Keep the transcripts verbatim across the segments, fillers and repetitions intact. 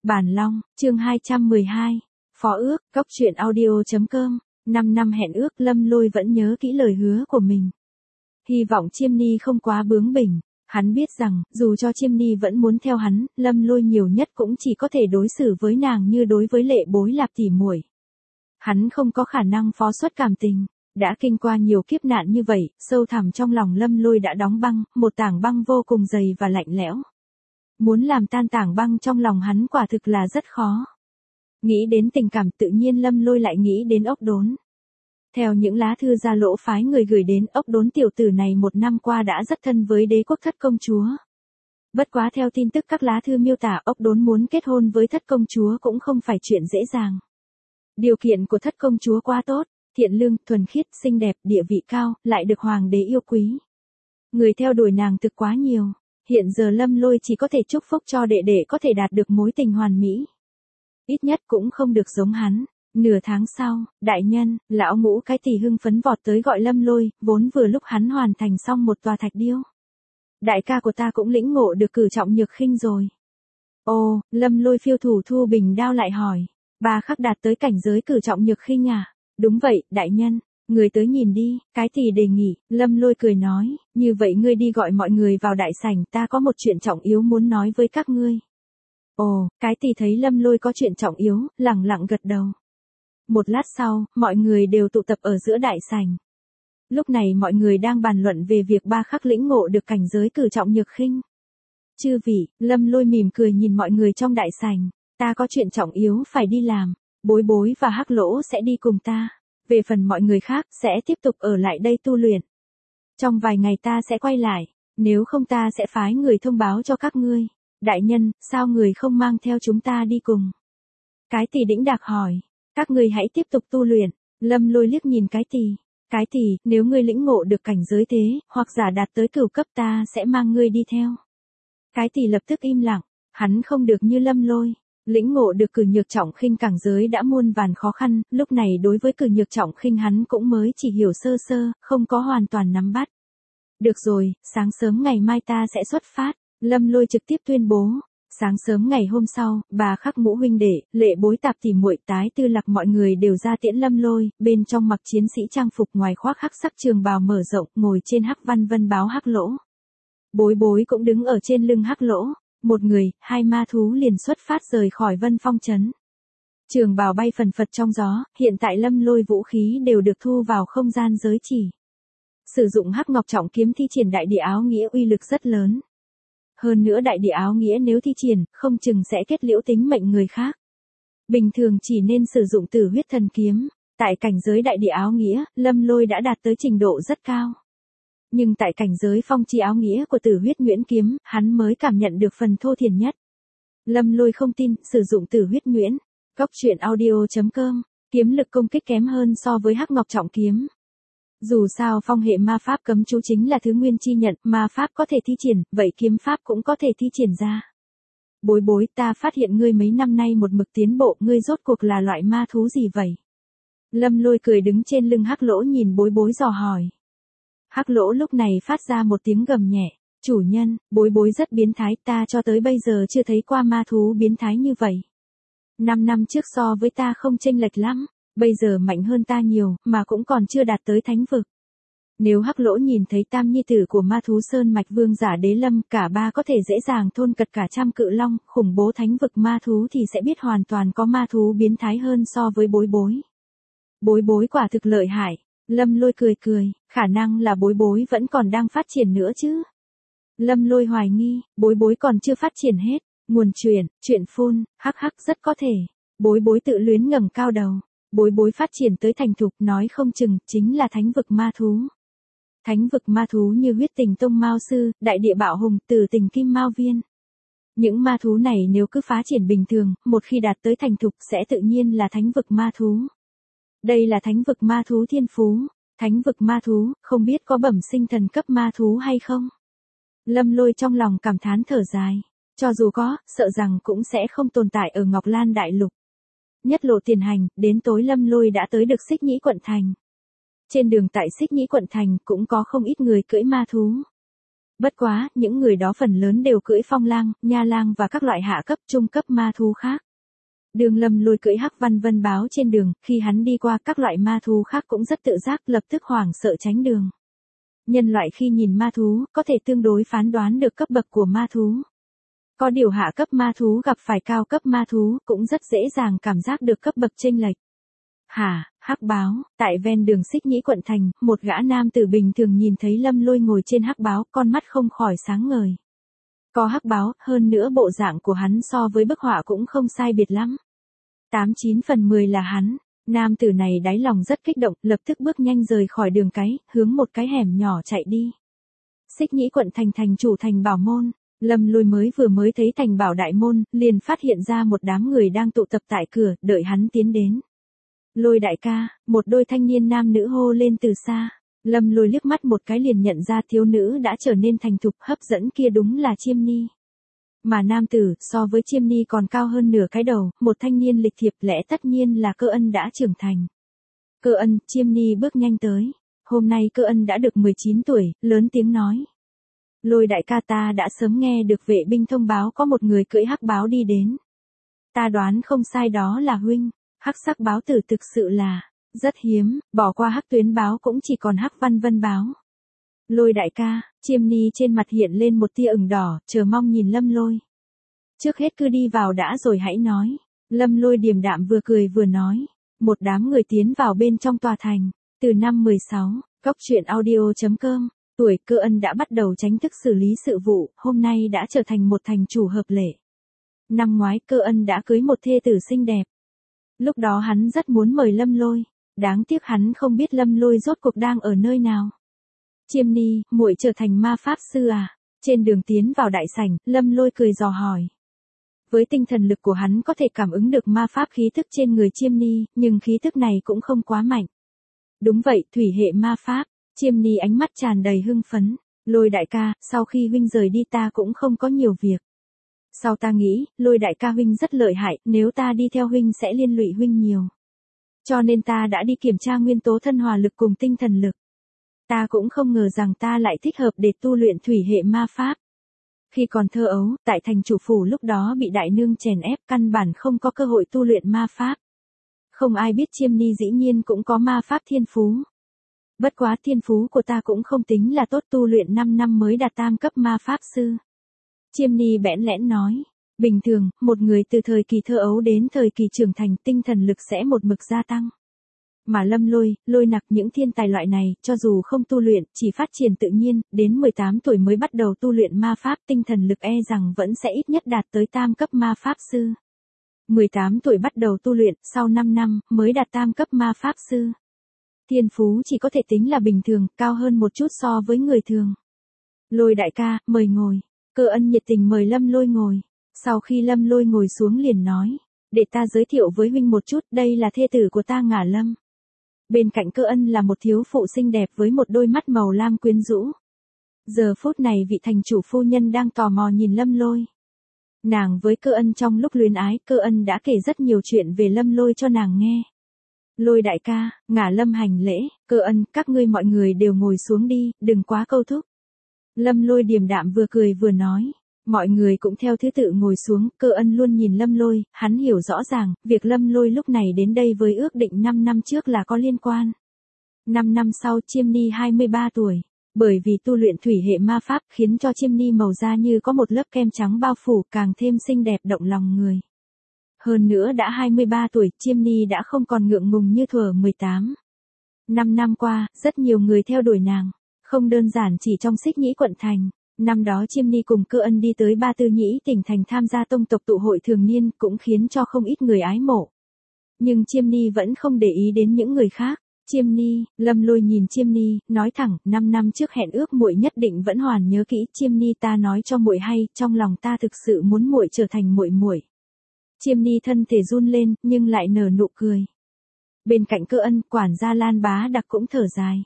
Bản Long, chương hai trăm mười hai. Phó ước, cốc truyện audio chấm com. năm năm hẹn ước, Lâm Lôi vẫn nhớ kỹ lời hứa của mình. Hy vọng Chiêm Ni không quá bướng bỉnh. Hắn biết rằng, dù cho Chiêm Ni vẫn muốn theo hắn, Lâm Lôi nhiều nhất cũng chỉ có thể đối xử với nàng như đối với Lệ Bối Lạp tỉ muội. Hắn không có khả năng phó xuất cảm tình. Đã kinh qua nhiều kiếp nạn như vậy, sâu thẳm trong lòng Lâm Lôi đã đóng băng, một tảng băng vô cùng dày và lạnh lẽo. Muốn làm tan tảng băng trong lòng hắn quả thực là rất khó. Nghĩ đến tình cảm tự nhiên Lâm Lôi lại nghĩ đến Ốc Đốn. Theo những lá thư gia lỗ phái người gửi đến, Ốc Đốn tiểu tử này một năm qua đã rất thân với đế quốc Thất công chúa. Bất quá theo tin tức các lá thư miêu tả, Ốc Đốn muốn kết hôn với Thất công chúa cũng không phải chuyện dễ dàng. Điều kiện của Thất công chúa quá tốt, thiện lương, thuần khiết, xinh đẹp, địa vị cao, lại được hoàng đế yêu quý. Người theo đuổi nàng thực quá nhiều. Hiện giờ Lâm Lôi chỉ có thể chúc phúc cho đệ đệ có thể đạt được mối tình hoàn mỹ. Ít nhất cũng không được giống hắn. Nửa tháng sau, đại nhân, lão ngũ cái tỷ hưng phấn vọt tới gọi Lâm Lôi, vốn vừa lúc hắn hoàn thành xong một tòa thạch điêu. Đại ca của ta cũng lĩnh ngộ được cử trọng nhược khinh rồi. Ồ, Lâm Lôi phiêu thủ thu bình đao lại hỏi. Ba khắc đạt tới cảnh giới cử trọng nhược khinh à? Đúng vậy, đại nhân. Người tới nhìn đi, cái tỷ đề nghị, Lâm Lôi cười nói, như vậy ngươi đi gọi mọi người vào đại sảnh, ta có một chuyện trọng yếu muốn nói với các ngươi. Ồ, cái tỷ thấy Lâm Lôi có chuyện trọng yếu, lẳng lặng gật đầu. Một lát sau, mọi người đều tụ tập ở giữa đại sảnh. Lúc này mọi người đang bàn luận về việc ba khắc lĩnh ngộ được cảnh giới cử trọng nhược khinh. Chư vị, Lâm Lôi mỉm cười nhìn mọi người trong đại sảnh, ta có chuyện trọng yếu phải đi làm, Bối Bối và Hắc Lỗ sẽ đi cùng ta. Về phần mọi người khác, sẽ tiếp tục ở lại đây tu luyện. Trong vài ngày ta sẽ quay lại, nếu không ta sẽ phái người thông báo cho các ngươi. Đại nhân, sao người không mang theo chúng ta đi cùng? Cái tỷ đĩnh đạc hỏi, các ngươi hãy tiếp tục tu luyện. Lâm Lôi liếc nhìn cái tỷ. Cái tỷ, nếu ngươi lĩnh ngộ được cảnh giới thế, hoặc giả đạt tới cửu cấp ta sẽ mang ngươi đi theo. Cái tỷ lập tức im lặng, hắn không được như Lâm Lôi. Lĩnh ngộ được cử nhược trọng khinh cảnh giới đã muôn vàn khó khăn, lúc này đối với cử nhược trọng khinh hắn cũng mới chỉ hiểu sơ sơ, không có hoàn toàn nắm bắt. Được rồi, sáng sớm ngày mai ta sẽ xuất phát, Lâm Lôi trực tiếp tuyên bố. Sáng sớm ngày hôm sau, bà Khắc ngũ huynh đệ, Lệ Bối tạp tỉ muội Tái Tư Lạc mọi người đều ra tiễn Lâm Lôi, bên trong mặc chiến sĩ trang phục ngoài khoác hắc sắc trường bào mở rộng, ngồi trên hắc văn vân báo Hắc Lỗ. Bối Bối cũng đứng ở trên lưng Hắc Lỗ. Một người, hai ma thú liền xuất phát rời khỏi Vân Phong trấn. Trường bào bay phần phật trong gió, hiện tại Lâm Lôi vũ khí đều được thu vào không gian giới chỉ. Sử dụng hắc ngọc trọng kiếm thi triển đại địa áo nghĩa uy lực rất lớn. Hơn nữa đại địa áo nghĩa nếu thi triển, không chừng sẽ kết liễu tính mệnh người khác. Bình thường chỉ nên sử dụng Tử Huyết Thần Kiếm. Tại cảnh giới đại địa áo nghĩa, Lâm Lôi đã đạt tới trình độ rất cao. Nhưng tại cảnh giới phong chi áo nghĩa của Tử Huyết Nhuyễn Kiếm, hắn mới cảm nhận được phần thô thiển nhất. Lâm Lôi không tin, sử dụng Tử Huyết Nhuyễn. Cốc truyện audio chấm com, kiếm lực công kích kém hơn so với hắc ngọc trọng kiếm. Dù sao phong hệ ma pháp cấm chú chính là thứ nguyên chi nhận, ma pháp có thể thi triển, vậy kiếm pháp cũng có thể thi triển ra. Bối Bối, ta phát hiện ngươi mấy năm nay một mực tiến bộ, ngươi rốt cuộc là loại ma thú gì vậy? Lâm Lôi cười đứng trên lưng Hắc Lỗ nhìn Bối Bối dò hỏi. Hắc Lỗ lúc này phát ra một tiếng gầm nhẹ, chủ nhân, Bối Bối rất biến thái, ta cho tới bây giờ chưa thấy qua ma thú biến thái như vậy. Năm năm trước so với ta không chênh lệch lắm, bây giờ mạnh hơn ta nhiều, mà cũng còn chưa đạt tới thánh vực. Nếu Hắc Lỗ nhìn thấy tam nhi tử của ma thú Sơn Mạch Vương giả Đế Lâm, cả ba có thể dễ dàng thôn cật cả trăm cự long, khủng bố thánh vực ma thú thì sẽ biết hoàn toàn có ma thú biến thái hơn so với Bối Bối. Bối Bối quả thực lợi hại. Lâm Lôi cười cười, khả năng là Bối Bối vẫn còn đang phát triển nữa chứ. Lâm Lôi hoài nghi, Bối Bối còn chưa phát triển hết. Nguồn truyền, chuyện phun, hắc hắc rất có thể. Bối Bối tự luyến ngẩng cao đầu. Bối Bối phát triển tới thành thục, nói không chừng, chính là thánh vực ma thú. Thánh vực ma thú như Huyết Tình Tông Mao Sư, Đại Địa Bạo Hùng, Tử Tình Kim Mao Viên. Những ma thú này nếu cứ phá triển bình thường, một khi đạt tới thành thục sẽ tự nhiên là thánh vực ma thú. Đây là thánh vực ma thú thiên phú. Thánh vực ma thú, không biết có bẩm sinh thần cấp ma thú hay không? Lâm Lôi trong lòng cảm thán thở dài. Cho dù có, sợ rằng cũng sẽ không tồn tại ở Ngọc Lan Đại Lục. Nhất lộ tiền hành, đến tối Lâm Lôi đã tới được Xích Nhĩ quận thành. Trên đường tại Xích Nhĩ quận thành cũng có không ít người cưỡi ma thú. Bất quá, những người đó phần lớn đều cưỡi phong lang, nha lang và các loại hạ cấp, trung cấp ma thú khác. Đường Lâm Lôi cưỡi Hắc Văn Vân báo trên đường, khi hắn đi qua các loại ma thú khác cũng rất tự giác, lập tức hoảng sợ tránh đường. Nhân loại khi nhìn ma thú, có thể tương đối phán đoán được cấp bậc của ma thú. Có điều hạ cấp ma thú gặp phải cao cấp ma thú, cũng rất dễ dàng cảm giác được cấp bậc chênh lệch. Hả, Hắc báo, tại ven đường Xích Nhĩ quận thành, một gã nam tử bình thường nhìn thấy Lâm Lôi ngồi trên hắc báo, con mắt không khỏi sáng ngời. Có hắc báo, hơn nữa bộ dạng của hắn so với bức họa cũng không sai biệt lắm. Tám chín phần mười là hắn. Nam tử này đáy lòng rất kích động, lập tức bước nhanh rời khỏi đường cái, hướng một cái hẻm nhỏ chạy đi. Xích Nhĩ quận thành thành chủ Thành Bảo môn, Lâm Lôi mới vừa mới thấy Thành Bảo đại môn, liền phát hiện ra một đám người đang tụ tập tại cửa, đợi hắn tiến đến. Lôi đại ca, một đôi thanh niên nam nữ hô lên từ xa. Lâm Lôi liếc mắt một cái liền nhận ra thiếu nữ đã trở nên thành thục, hấp dẫn kia đúng là Chiêm Ni. Mà nam tử, so với Chiêm Ni còn cao hơn nửa cái đầu, một thanh niên lịch thiệp, lẽ tất nhiên là Cơ Ân đã trưởng thành. Cơ Ân, Chiêm Ni bước nhanh tới. Hôm nay Cơ Ân đã được mười chín tuổi, lớn tiếng nói. Lôi đại ca, ta đã sớm nghe được vệ binh thông báo có một người cưỡi hắc báo đi đến. Ta đoán không sai, đó là huynh. Hắc sắc báo tử thực sự là rất hiếm, bỏ qua hắc tuyến báo cũng chỉ còn hắc văn vân báo. Lôi đại ca, Chiêm Ni trên mặt hiện lên một tia ửng đỏ, chờ mong nhìn Lâm Lôi. Trước hết cứ đi vào đã rồi hãy nói. Lâm Lôi điềm đạm vừa cười vừa nói. Một đám người tiến vào bên trong tòa thành. Từ năm mười sáu, Cốc truyện audio chấm com, tuổi Cơ Ân đã bắt đầu chính thức xử lý sự vụ, hôm nay đã trở thành một thành chủ hợp lệ. Năm ngoái Cơ Ân đã cưới một thê tử xinh đẹp. Lúc đó hắn rất muốn mời Lâm Lôi, đáng tiếc hắn không biết Lâm Lôi rốt cuộc đang ở nơi nào. Chiêm Ni, muội trở thành ma pháp sư à? Trên đường tiến vào đại sảnh, Lâm Lôi cười dò hỏi. Với tinh thần lực của hắn có thể cảm ứng được ma pháp khí thức trên người Chiêm Ni, nhưng khí thức này cũng không quá mạnh. Đúng vậy, thủy hệ ma pháp. Chiêm Ni ánh mắt tràn đầy hưng phấn. Lôi đại ca, sau khi huynh rời đi ta cũng không có nhiều việc. Sau ta nghĩ, Lôi đại ca huynh rất lợi hại, nếu ta đi theo huynh sẽ liên lụy huynh nhiều. Cho nên ta đã đi kiểm tra nguyên tố thân hòa lực cùng tinh thần lực. Ta cũng không ngờ rằng ta lại thích hợp để tu luyện thủy hệ ma pháp. Khi còn thơ ấu, tại thành chủ phủ lúc đó bị đại nương chèn ép, căn bản không có cơ hội tu luyện ma pháp. Không ai biết Chiêm Ni dĩ nhiên cũng có ma pháp thiên phú. Bất quá thiên phú của ta cũng không tính là tốt, tu luyện năm năm mới đạt tam cấp ma pháp sư. Chiêm Ni bẽn lẽn nói, bình thường, một người từ thời kỳ thơ ấu đến thời kỳ trưởng thành tinh thần lực sẽ một mực gia tăng. Mà Lâm Lôi, Lôi Nặc những thiên tài loại này, cho dù không tu luyện, chỉ phát triển tự nhiên, đến mười tám tuổi mới bắt đầu tu luyện ma pháp, tinh thần lực e rằng vẫn sẽ ít nhất đạt tới tam cấp ma pháp sư. mười tám tuổi bắt đầu tu luyện, sau năm năm, mới đạt tam cấp ma pháp sư. Thiên phú chỉ có thể tính là bình thường, cao hơn một chút so với người thường. Lôi đại ca, mời ngồi. Cơ Ân nhiệt tình mời Lâm Lôi ngồi. Sau khi Lâm Lôi ngồi xuống liền nói, để ta giới thiệu với huynh một chút, đây là thê tử của ta Ngả Lâm. Bên cạnh Cơ Ân là một thiếu phụ xinh đẹp với một đôi mắt màu lam quyến rũ. Giờ phút này vị thành chủ phu nhân đang tò mò nhìn Lâm Lôi. Nàng với Cơ Ân trong lúc luyến ái, Cơ Ân đã kể rất nhiều chuyện về Lâm Lôi cho nàng nghe. Lôi đại ca, Ngả Lâm hành lễ, Cơ Ân, các ngươi mọi người đều ngồi xuống đi, đừng quá câu thúc. Lâm Lôi điềm đạm vừa cười vừa nói. Mọi người cũng theo thứ tự ngồi xuống, Cơ Ân luôn nhìn Lâm Lôi, hắn hiểu rõ ràng, việc Lâm Lôi lúc này đến đây với ước định năm năm trước là có liên quan. năm năm sau Chiêm Ni hai mươi ba tuổi, bởi vì tu luyện thủy hệ ma pháp khiến cho Chiêm Ni màu da như có một lớp kem trắng bao phủ, càng thêm xinh đẹp động lòng người. Hơn nữa đã hai mươi ba tuổi, Chiêm Ni đã không còn ngượng ngùng như thuở mười tám. năm năm qua, rất nhiều người theo đuổi nàng, không đơn giản chỉ trong Xích Nhĩ quận thành. Năm đó Chiêm Ni cùng Cơ Ân đi tới Ba Tư Nhĩ tỉnh thành tham gia tông tộc tụ hội thường niên, cũng khiến cho không ít người ái mộ. Nhưng Chiêm Ni vẫn không để ý đến những người khác. Chiêm Ni, Lâm Lôi nhìn Chiêm Ni, nói thẳng, năm năm trước hẹn ước muội nhất định vẫn hoàn nhớ kỹ. Chiêm Ni, ta nói cho muội hay, trong lòng ta thực sự muốn muội trở thành muội muội. Chiêm Ni thân thể run lên, nhưng lại nở nụ cười. Bên cạnh Cơ Ân, quản gia Lan Bá Đặc cũng thở dài.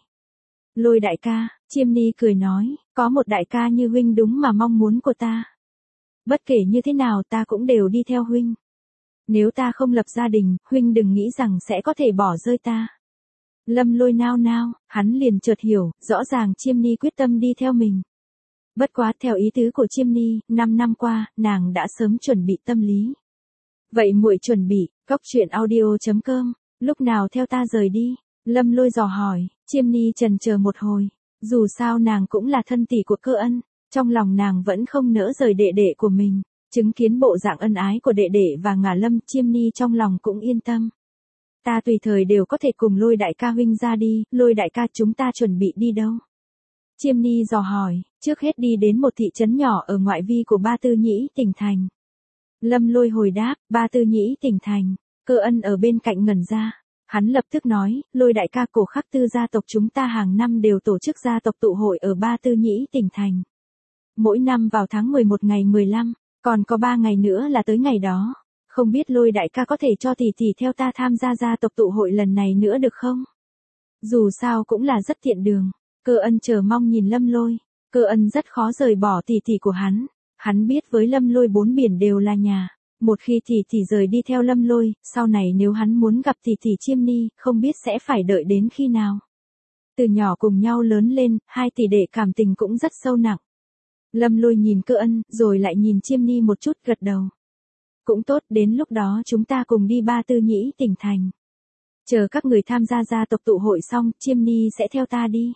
Lôi đại ca, Chiêm Ni cười nói, có một đại ca như huynh đúng mà mong muốn của ta. Bất kể như thế nào ta cũng đều đi theo huynh. Nếu ta không lập gia đình, huynh đừng nghĩ rằng sẽ có thể bỏ rơi ta. Lâm Lôi nao nao, hắn liền chợt hiểu, rõ ràng Chiêm Ni quyết tâm đi theo mình. Bất quá theo ý tứ của Chiêm Ni, năm năm qua, nàng đã sớm chuẩn bị tâm lý. Vậy muội chuẩn bị, cốc truyện audio.com, lúc nào theo ta rời đi? Lâm Lôi dò hỏi. Chiêm Ni chần chờ một hồi. Dù sao nàng cũng là thân tỷ của Cơ Ân, trong lòng nàng vẫn không nỡ rời đệ đệ của mình. Chứng kiến bộ dạng ân ái của đệ đệ và Ngả Lâm, Chiêm Ni trong lòng cũng yên tâm. Ta tùy thời đều có thể cùng Lôi đại ca huynh ra đi. Lôi đại ca, chúng ta chuẩn bị đi đâu? Chiêm Ni dò hỏi. Trước hết đi đến một thị trấn nhỏ ở ngoại vi của Ba Tư Nhĩ tỉnh thành. Lâm Lôi hồi đáp. Ba Tư Nhĩ tỉnh thành. Cơ Ân ở bên cạnh ngẩn ra. Hắn lập tức nói. Lôi đại ca, Cổ Khắc Tư gia tộc chúng ta hàng năm đều tổ chức gia tộc tụ hội ở Ba Tư Nhĩ tỉnh thành. Mỗi năm vào tháng mười một ngày mười lăm, còn có ba ngày nữa là tới ngày đó. Không biết Lôi đại ca có thể cho tỷ tỷ theo ta tham gia gia tộc tụ hội lần này nữa được không? Dù sao cũng là rất tiện đường. Cơ Ân chờ mong nhìn Lâm Lôi. Cơ Ân rất khó rời bỏ tỷ tỷ của hắn. Hắn biết với Lâm Lôi bốn biển đều là nhà. Một khi tỷ tỷ rời đi theo Lâm Lôi, sau này nếu hắn muốn gặp tỷ tỷ Chiêm Ni, không biết sẽ phải đợi đến khi nào. Từ nhỏ cùng nhau lớn lên, hai tỷ đệ cảm tình cũng rất sâu nặng. Lâm Lôi nhìn Cơ Ân, rồi lại nhìn Chiêm Ni một chút, gật đầu. Cũng tốt, đến lúc đó chúng ta cùng đi Ba Tư Nhĩ tỉnh thành. Chờ các người tham gia gia tộc tụ hội xong, Chiêm Ni sẽ theo ta đi.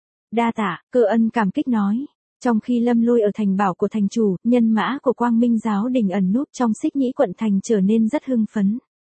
Đa tạ, Cơ Ân cảm kích nói. Trong khi Lâm Lôi ở thành bảo của thành chủ, nhân mã của Quang Minh giáo đình ẩn núp trong Xích Nhĩ quận thành trở nên rất hưng phấn.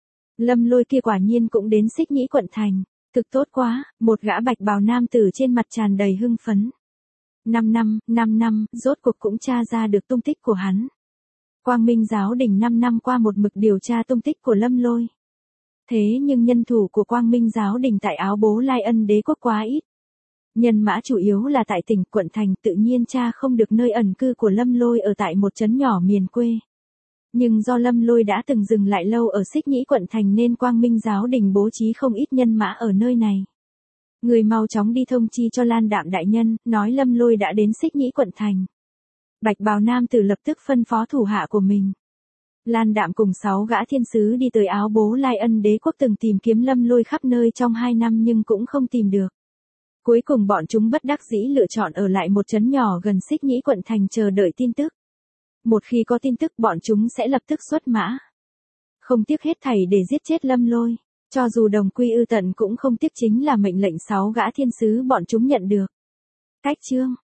Lâm Lôi kia quả nhiên cũng đến Xích Nhĩ quận thành. Thực tốt quá, một gã bạch bào nam tử trên mặt tràn đầy hưng phấn. Năm năm, năm năm, rốt cuộc cũng tra ra được tung tích của hắn. Quang Minh giáo đình năm năm qua một mực điều tra tung tích của Lâm Lôi. Thế nhưng nhân thủ của Quang Minh giáo đình tại Áo Bố Lai Ân đế quốc quá ít. Nhân mã chủ yếu là tại tỉnh quận thành, tự nhiên tra không được nơi ẩn cư của Lâm Lôi ở tại một trấn nhỏ miền quê. Nhưng do Lâm Lôi đã từng dừng lại lâu ở Xích Nhĩ quận thành nên Quang Minh giáo đình bố trí không ít nhân mã ở nơi này. Người mau chóng đi thông chi cho Lan Đạm đại nhân, nói Lâm Lôi đã đến Xích Nhĩ quận thành. Bạch bào nam tử lập tức phân phó thủ hạ của mình. Lan Đạm cùng sáu gã thiên sứ đi tới Áo Bố Lai Ân đế quốc từng tìm kiếm Lâm Lôi khắp nơi trong hai năm nhưng cũng không tìm được. Cuối cùng bọn chúng bất đắc dĩ lựa chọn ở lại một trấn nhỏ gần Xích Nhĩ quận thành chờ đợi tin tức. Một khi có tin tức bọn chúng sẽ lập tức xuất mã. Không tiếc hết thảy để giết chết Lâm Lôi. Cho dù đồng quy ư tận cũng không tiếc, chính là mệnh lệnh sáu gã thiên sứ bọn chúng nhận được. Cách chương